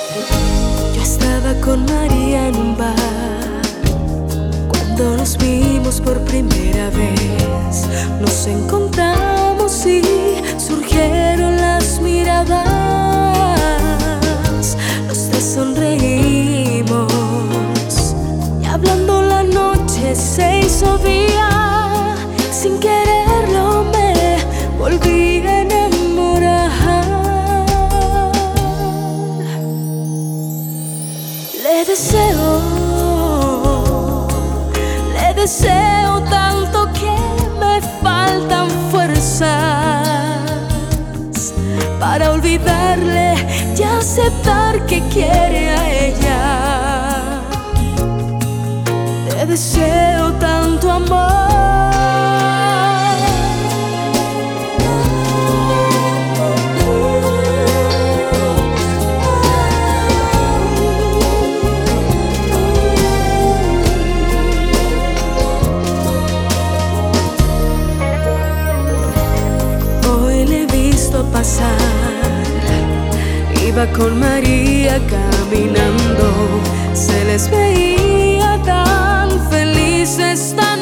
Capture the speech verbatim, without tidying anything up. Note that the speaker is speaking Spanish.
Yo estaba con María en un bar cuando nos vimos por primera vez. Nos encontramos y surgieron las miradas. Los tres sonreímos y hablando la noche se hizo día. Sin quererlo me volví a enamorar. Le deseo, le deseo tanto que me faltan fuerzas para olvidarle y aceptar que quiere a ella. Le deseo tanto amor. Pasar, iba con María caminando, se les veía tan felices, tan